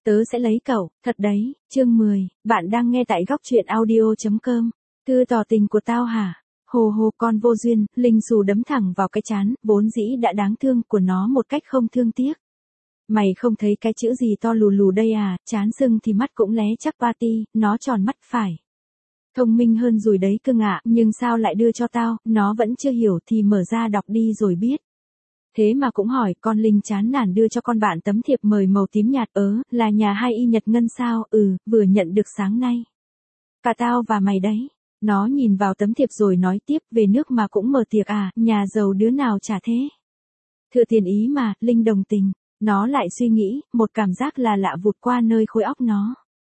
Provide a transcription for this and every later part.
Tớ sẽ lấy cậu, thật đấy, chương 10, bạn đang nghe tại góc truyện audio.com. Thư tỏ tình của tao hả? Hồ hồ con vô duyên, Linh Xù đấm thẳng vào cái trán, vốn dĩ đã đáng thương của nó một cách không thương tiếc. Mày không thấy cái chữ gì to lù lù đây à, chán sưng thì mắt cũng lé chắc party, nó tròn mắt phải. Thông minh hơn rồi đấy cưng ạ, nhưng sao lại đưa cho tao, nó vẫn chưa hiểu thì mở ra đọc đi rồi biết. Thế mà cũng hỏi, con Linh chán nản đưa cho con bạn tấm thiệp mời màu tím nhạt, là nhà hai y Nhật Ngân sao, vừa nhận được sáng nay. Cả tao và mày đấy. Nó nhìn vào tấm thiệp rồi nói tiếp, về nước mà cũng mở tiệc à, nhà giàu đứa nào chả thế. Thừa tiền ý mà, Linh đồng tình. Nó lại suy nghĩ, một cảm giác là lạ vụt qua nơi khối óc nó.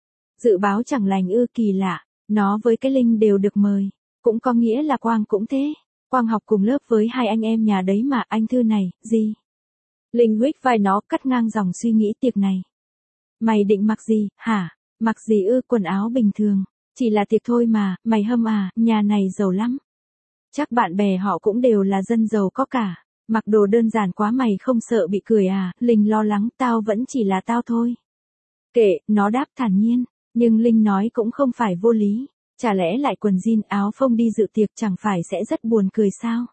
Dự báo chẳng lành kỳ lạ, nó với cái Linh đều được mời. Cũng có nghĩa là Quang cũng thế. Quang học cùng lớp với hai anh em nhà đấy mà, anh Thư này, gì? Linh huých vai nó, cắt ngang dòng suy nghĩ tiệc này. Mày định mặc gì, hả? Mặc gì quần áo bình thường. Chỉ là tiệc thôi mà, mày hâm à, nhà này giàu lắm. Chắc bạn bè họ cũng đều là dân giàu có cả. Mặc đồ đơn giản quá mày không sợ bị cười à, Linh lo lắng, tao vẫn chỉ là tao thôi. Kệ, nó đáp thản nhiên, nhưng Linh nói cũng không phải vô lý. Chả lẽ lại quần jean áo phông đi dự tiệc chẳng phải sẽ rất buồn cười sao?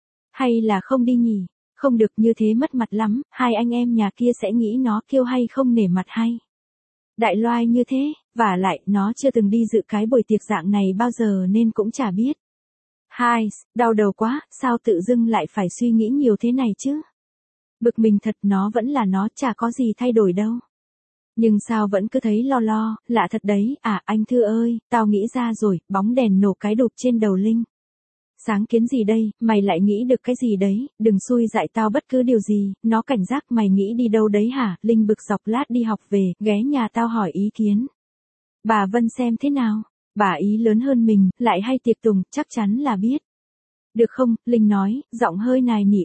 Hay là không đi nhỉ? Không được, như thế mất mặt lắm, hai anh em nhà kia sẽ nghĩ nó kiêu hay không nể mặt hay. Đại loai như thế, vả lại, nó chưa từng đi dự cái buổi tiệc dạng này bao giờ nên cũng chả biết. Hai, đau đầu quá, sao tự dưng lại phải suy nghĩ nhiều thế này chứ? Bực mình thật, nó vẫn là nó, chả có gì thay đổi đâu. Nhưng sao vẫn cứ thấy lo lo, lạ thật đấy, à anh Thư ơi, tao nghĩ ra rồi, bóng đèn nổ cái đụp trên đầu Linh. Sáng kiến gì đây, mày lại nghĩ được cái gì đấy, đừng xui dại tao bất cứ điều gì, nó cảnh giác, mày nghĩ đi đâu đấy hả, Linh bực dọc, lát đi học về, ghé nhà tao hỏi ý kiến. Bà Vân xem thế nào, bà ý lớn hơn mình, lại hay tiệc tùng, chắc chắn là biết. Được không, Linh nói, giọng hơi nài nỉ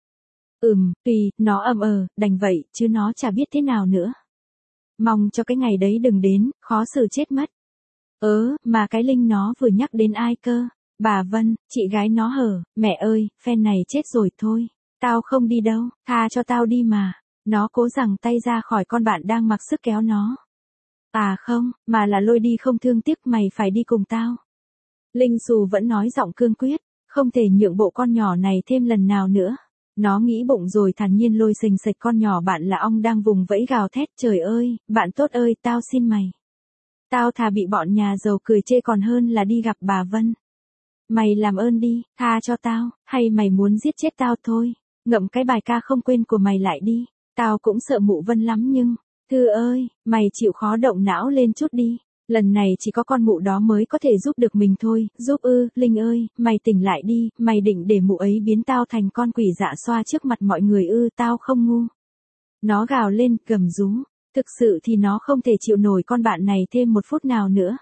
tùy, nó đành vậy, chứ nó chả biết thế nào nữa. Mong cho cái ngày đấy đừng đến, khó xử chết mất. Mà cái Linh nó vừa nhắc đến ai cơ? Bà Vân, chị gái nó hở, mẹ ơi, phen này chết rồi thôi. Tao không đi đâu, tha cho tao đi mà. Nó cố giằng tay ra khỏi con bạn đang mặc sức kéo nó. À không, mà là lôi đi không thương tiếc, mày phải đi cùng tao. Linh Xù vẫn nói giọng cương quyết, không thể nhượng bộ con nhỏ này thêm lần nào nữa. Nó nghĩ bụng rồi thản nhiên lôi xình xịch con nhỏ bạn là ong đang vùng vẫy gào thét, trời ơi, bạn tốt ơi, tao xin mày. Tao thà bị bọn nhà giàu cười chê còn hơn là đi gặp bà Vân. Mày làm ơn đi, tha cho tao, hay mày muốn giết chết tao thôi, ngậm cái bài ca không quên của mày lại đi, tao cũng sợ mụ Vân lắm nhưng, Thư ơi, mày chịu khó động não lên chút đi, lần này chỉ có con mụ đó mới có thể giúp được mình thôi, giúp Linh ơi, mày tỉnh lại đi, mày định để mụ ấy biến tao thành con quỷ dạ xoa trước mặt mọi người tao không ngu. Nó gào lên, gầm rú, thực sự thì nó không thể chịu nổi con bạn này thêm một phút nào nữa.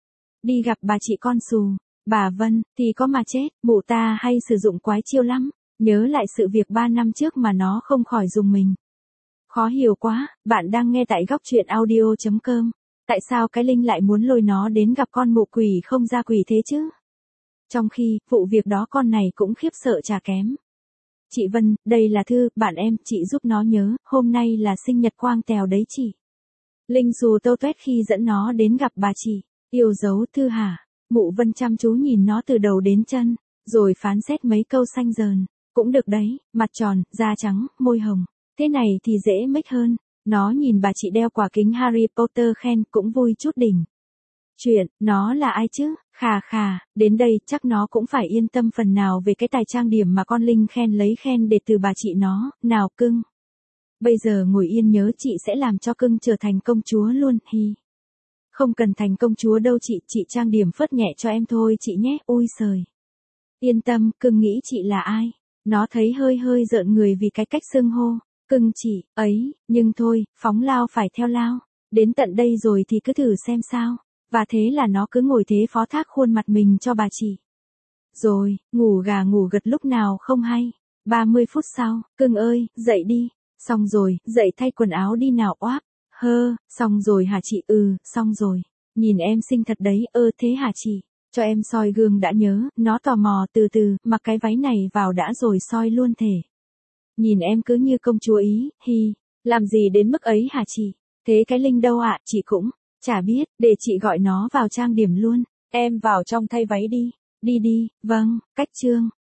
Đi gặp bà chị con Xù. Bà Vân, thì có mà chết, mụ ta hay sử dụng quái chiêu lắm, nhớ lại sự việc 3 năm trước mà nó không khỏi dùng mình. Khó hiểu quá, bạn đang nghe tại góc truyện audio.com. Tại sao cái Linh lại muốn lôi nó đến gặp con mụ quỷ không ra quỷ thế chứ? Trong khi, vụ việc đó con này cũng khiếp sợ chả kém. Chị Vân, đây là Thư, bạn em, chị giúp nó nhớ, hôm nay là sinh nhật Quang Tèo đấy chị. Linh Xù tâu tuét khi dẫn nó đến gặp bà chị, yêu dấu Thư hả? Mụ Vân chăm chú nhìn nó từ đầu đến chân, rồi phán xét mấy câu xanh dờn. Cũng được đấy, mặt tròn, da trắng, môi hồng. Thế này thì dễ make hơn. Nó nhìn bà chị đeo quả kính Harry Potter khen, cũng vui chút đỉnh. Chuyện, nó là ai chứ? Khà, đến đây chắc nó cũng phải yên tâm phần nào về cái tài trang điểm mà con Linh khen lấy khen để từ bà chị nó, nào cưng. Bây giờ ngồi yên nhớ chị sẽ làm cho cưng trở thành công chúa luôn, hi. Không cần thành công chúa đâu chị trang điểm phớt nhẹ cho em thôi chị nhé, ôi trời. Yên tâm, cưng nghĩ chị là ai? Nó thấy hơi rợn người vì cái cách xưng hô, cưng chị, ấy, nhưng thôi, phóng lao phải theo lao. Đến tận đây rồi thì cứ thử xem sao. Và thế là nó cứ ngồi thế phó thác khuôn mặt mình cho bà chị. Rồi, ngủ gà ngủ gật lúc nào không hay. 30 phút sau, cưng ơi, dậy đi. Xong rồi, dậy thay quần áo đi nào oáp. Xong rồi hả chị? Xong rồi. Nhìn em xinh thật đấy, thế hả chị? Cho em soi gương đã nhớ, nó tò mò từ từ, mặc cái váy này vào đã rồi soi luôn thể. Nhìn em cứ như công chúa ý, hi, làm gì đến mức ấy hả chị? Thế cái Linh đâu ạ, chị cũng chả biết, để chị gọi nó vào trang điểm luôn. Em vào trong thay váy đi. Đi đi, vâng, cách trương.